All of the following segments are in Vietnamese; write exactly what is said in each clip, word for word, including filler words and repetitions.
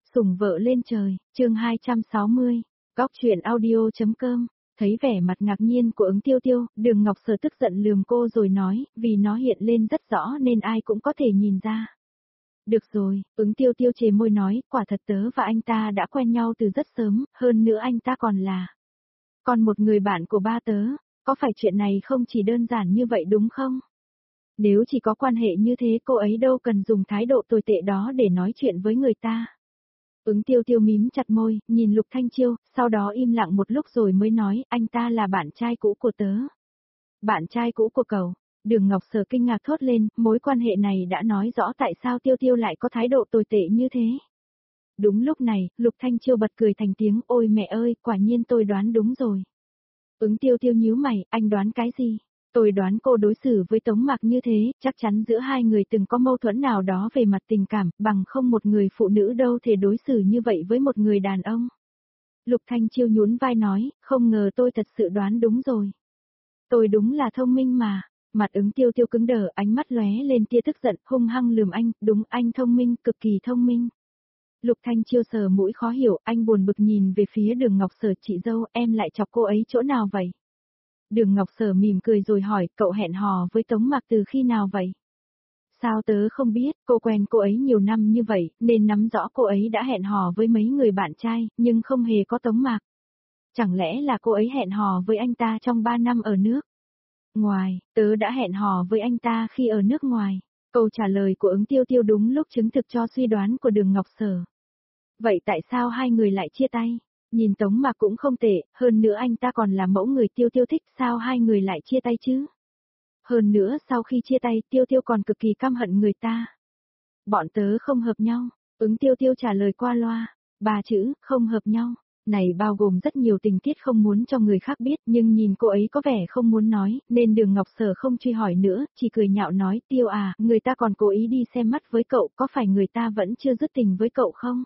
Sủng vợ lên trời, chương hai trăm sáu mươi, góc truyện audio.com, thấy vẻ mặt ngạc nhiên của ứng tiêu tiêu, Đường Ngọc Sở tức giận lườm cô rồi nói, vì nó hiện lên rất rõ nên ai cũng có thể nhìn ra. Được rồi, ứng tiêu tiêu chề môi nói, quả thật tớ và anh ta đã quen nhau từ rất sớm, hơn nữa anh ta còn là còn một người bạn của ba tớ, có phải chuyện này không chỉ đơn giản như vậy đúng không? Nếu chỉ có quan hệ như thế cô ấy đâu cần dùng thái độ tồi tệ đó để nói chuyện với người ta. Ứng tiêu tiêu mím chặt môi, nhìn Lục Thanh Chiêu, sau đó im lặng một lúc rồi mới nói, anh ta là bạn trai cũ của tớ. Bạn trai cũ của cậu? Đường Ngọc Sở kinh ngạc thốt lên, mối quan hệ này đã nói rõ tại sao tiêu tiêu lại có thái độ tồi tệ như thế. Đúng lúc này, Lục Thanh Chiêu bật cười thành tiếng, ôi mẹ ơi, quả nhiên tôi đoán đúng rồi. Ứng tiêu tiêu nhíu mày, anh đoán cái gì? Tôi đoán cô đối xử với Tống Mạc như thế, chắc chắn giữa hai người từng có mâu thuẫn nào đó về mặt tình cảm, bằng không một người phụ nữ đâu thể đối xử như vậy với một người đàn ông. Lục Thanh Chiêu nhún vai nói, không ngờ tôi thật sự đoán đúng rồi. Tôi đúng là thông minh mà. Mặt ứng tiêu tiêu cứng đờ, ánh mắt lóe lên tia tức giận, hung hăng lườm anh, đúng anh thông minh, cực kỳ thông minh. Lục Thanh Chiêu sờ mũi khó hiểu, anh buồn bực nhìn về phía Đường Ngọc Sở, chị dâu, em lại chọc cô ấy chỗ nào vậy? Đường Ngọc Sở mỉm cười rồi hỏi, cậu hẹn hò với Tống Mạc từ khi nào vậy? Sao tớ không biết, cô quen cô ấy nhiều năm như vậy, nên nắm rõ cô ấy đã hẹn hò với mấy người bạn trai, nhưng không hề có Tống Mạc. Chẳng lẽ là cô ấy hẹn hò với anh ta trong ba năm ở nước ngoài, tớ đã hẹn hò với anh ta khi ở nước ngoài. Câu trả lời của ứng tiêu tiêu đúng lúc chứng thực cho suy đoán của Đường Ngọc Sở. Vậy tại sao hai người lại chia tay? Nhìn Tống Mạc cũng không tệ, hơn nữa anh ta còn là mẫu người tiêu tiêu thích, sao hai người lại chia tay chứ? Hơn nữa sau khi chia tay tiêu tiêu còn cực kỳ căm hận người ta. Bọn tớ không hợp nhau, ứng tiêu tiêu trả lời qua loa, ba chữ, không hợp nhau. Này bao gồm rất nhiều tình tiết không muốn cho người khác biết, nhưng nhìn cô ấy có vẻ không muốn nói, nên Đường Ngọc Sở không truy hỏi nữa, chỉ cười nhạo nói, tiêu à, người ta còn cố ý đi xem mắt với cậu, có phải người ta vẫn chưa dứt tình với cậu không?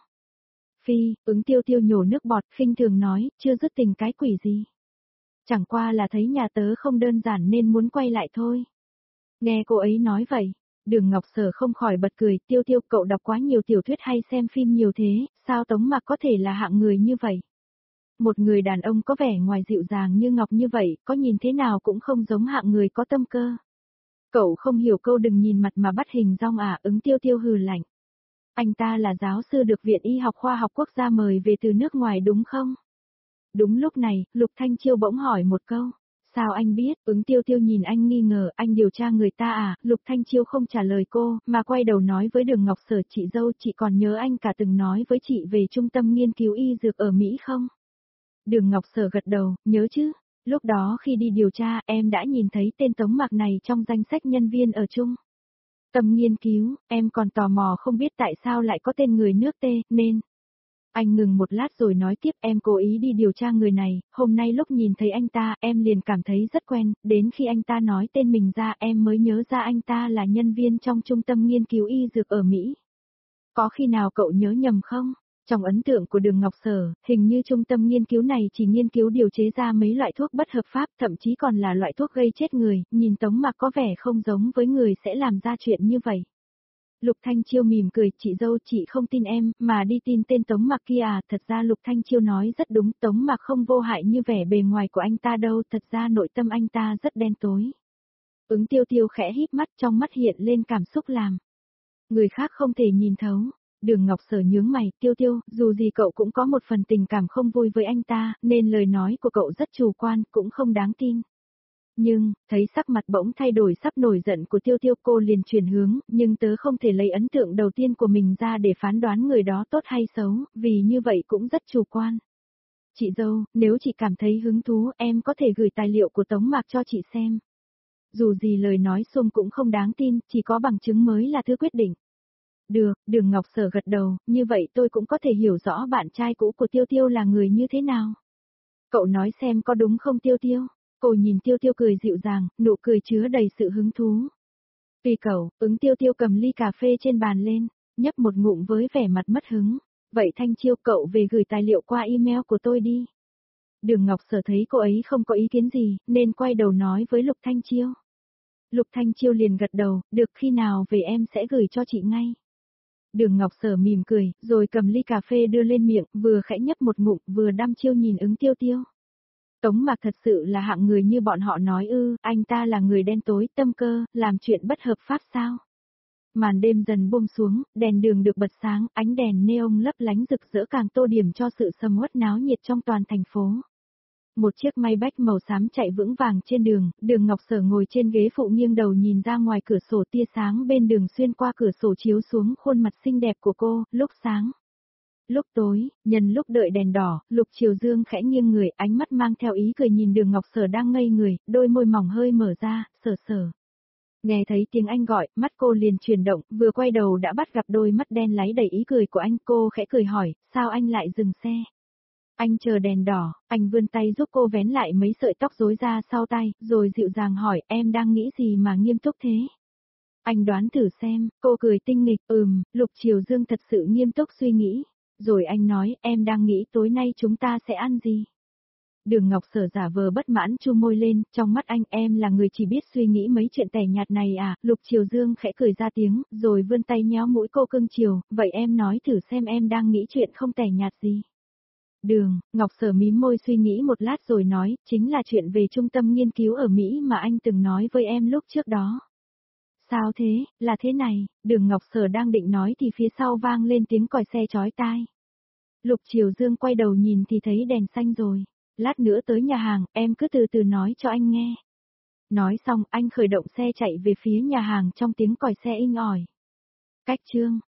Phi, ứng tiêu tiêu nhổ nước bọt, khinh thường nói, chưa dứt tình cái quỷ gì. Chẳng qua là thấy nhà tớ không đơn giản nên muốn quay lại thôi. Nghe cô ấy nói vậy, Đường Ngọc Sở không khỏi bật cười, tiêu tiêu cậu đọc quá nhiều tiểu thuyết hay xem phim nhiều thế, sao Tống Mạc có thể là hạng người như vậy? Một người đàn ông có vẻ ngoài dịu dàng như ngọc như vậy, có nhìn thế nào cũng không giống hạng người có tâm cơ. Cậu không hiểu câu đừng nhìn mặt mà bắt hình dong à, ứng tiêu tiêu hừ lạnh. Anh ta là giáo sư được Viện Y học Khoa học Quốc gia mời về từ nước ngoài đúng không? Đúng lúc này, Lục Thanh Chiêu bỗng hỏi một câu. Sao anh biết? Ứng tiêu tiêu nhìn anh nghi ngờ, anh điều tra người ta à? Lục Thanh Chiêu không trả lời cô, mà quay đầu nói với Đường Ngọc Sở, chị dâu, chị còn nhớ anh cả từng nói với chị về trung tâm nghiên cứu y dược ở Mỹ không? Đường Ngọc Sở gật đầu, nhớ chứ. Lúc đó khi đi điều tra, em đã nhìn thấy tên Tống Mạc này trong danh sách nhân viên ở chung tâm nghiên cứu, em còn tò mò không biết tại sao lại có tên người nước T, nên. Anh ngừng một lát rồi nói tiếp, em cố ý đi điều tra người này, hôm nay lúc nhìn thấy anh ta, em liền cảm thấy rất quen, đến khi anh ta nói tên mình ra em mới nhớ ra anh ta là nhân viên trong trung tâm nghiên cứu y dược ở Mỹ. Có khi nào cậu nhớ nhầm không? Trong ấn tượng của Đường Ngọc Sở, hình như trung tâm nghiên cứu này chỉ nghiên cứu điều chế ra mấy loại thuốc bất hợp pháp, thậm chí còn là loại thuốc gây chết người, nhìn Tống Mạc có vẻ không giống với người sẽ làm ra chuyện như vậy. Lục Thanh Chiêu mỉm cười, chị dâu chị không tin em, mà đi tin tên Tống Mạc kia à, thật ra Lục Thanh Chiêu nói rất đúng, Tống Mạc không vô hại như vẻ bề ngoài của anh ta đâu, thật ra nội tâm anh ta rất đen tối. Ứng tiêu tiêu khẽ híp mắt, trong mắt hiện lên cảm xúc làm người khác không thể nhìn thấu. Đường Ngọc Sở nhướng mày, tiêu tiêu, dù gì cậu cũng có một phần tình cảm không vui với anh ta, nên lời nói của cậu rất chủ quan, cũng không đáng tin. Nhưng, thấy sắc mặt bỗng thay đổi sắp nổi giận của tiêu tiêu cô liền chuyển hướng, nhưng tớ không thể lấy ấn tượng đầu tiên của mình ra để phán đoán người đó tốt hay xấu, vì như vậy cũng rất chủ quan. Chị dâu, nếu chị cảm thấy hứng thú em có thể gửi tài liệu của Tống Mạc cho chị xem. Dù gì lời nói xung cũng không đáng tin, chỉ có bằng chứng mới là thứ quyết định. Được, Đường Ngọc Sở gật đầu, như vậy tôi cũng có thể hiểu rõ bạn trai cũ của Tiêu Tiêu là người như thế nào. Cậu nói xem có đúng không Tiêu Tiêu? Cô nhìn Tiêu Tiêu cười dịu dàng, nụ cười chứa đầy sự hứng thú. Tùy cậu, ứng Tiêu Tiêu cầm ly cà phê trên bàn lên, nhấp một ngụm với vẻ mặt mất hứng. Vậy Thanh Chiêu cậu về gửi tài liệu qua email của tôi đi. Đường Ngọc Sở thấy cô ấy không có ý kiến gì, nên quay đầu nói với Lục Thanh Chiêu. Lục Thanh Chiêu liền gật đầu, được khi nào về em sẽ gửi cho chị ngay. Đường Ngọc Sở mỉm cười, rồi cầm ly cà phê đưa lên miệng, vừa khẽ nhấp một ngụm, vừa đăm chiêu nhìn ứng tiêu tiêu. Tống Mạc thật sự là hạng người như bọn họ nói ư, anh ta là người đen tối, tâm cơ, làm chuyện bất hợp pháp sao? Màn đêm dần buông xuống, đèn đường được bật sáng, ánh đèn neon lấp lánh rực rỡ càng tô điểm cho sự sầm uất náo nhiệt trong toàn thành phố. Một chiếc Maybach màu xám chạy vững vàng trên đường, Đường Ngọc Sở ngồi trên ghế phụ nghiêng đầu nhìn ra ngoài cửa sổ, tia sáng bên đường xuyên qua cửa sổ chiếu xuống khuôn mặt xinh đẹp của cô, lúc sáng. Lúc tối, nhân lúc đợi đèn đỏ, Lục Triều Dương khẽ nghiêng người, ánh mắt mang theo ý cười nhìn Đường Ngọc Sở đang ngây người, đôi môi mỏng hơi mở ra, Sở Sở. Nghe thấy tiếng anh gọi, mắt cô liền chuyển động, vừa quay đầu đã bắt gặp đôi mắt đen láy đầy ý cười của anh, cô khẽ cười hỏi, sao anh lại dừng xe? Anh chờ đèn đỏ, anh vươn tay giúp cô vén lại mấy sợi tóc rối ra sau tay, rồi dịu dàng hỏi, em đang nghĩ gì mà nghiêm túc thế? Anh đoán thử xem, cô cười tinh nghịch, ừm, Lục Triều Dương thật sự nghiêm túc suy nghĩ. Rồi anh nói, em đang nghĩ tối nay chúng ta sẽ ăn gì? Đường Ngọc Sở giả vờ bất mãn chu môi lên, trong mắt anh em là người chỉ biết suy nghĩ mấy chuyện tẻ nhạt này à, Lục Triều Dương khẽ cười ra tiếng, rồi vươn tay nhéo mũi cô cưng chiều, vậy em nói thử xem em đang nghĩ chuyện không tẻ nhạt gì. Đường, Ngọc Sở mím môi suy nghĩ một lát rồi nói, chính là chuyện về trung tâm nghiên cứu ở Mỹ mà anh từng nói với em lúc trước đó. Sao thế, là thế này, Đường Ngọc Sở đang định nói thì phía sau vang lên tiếng còi xe chói tai. Lục Triều Dương quay đầu nhìn thì thấy đèn xanh rồi. Lát nữa tới nhà hàng, em cứ từ từ nói cho anh nghe. Nói xong, anh khởi động xe chạy về phía nhà hàng trong tiếng còi xe inh ỏi. Cách chương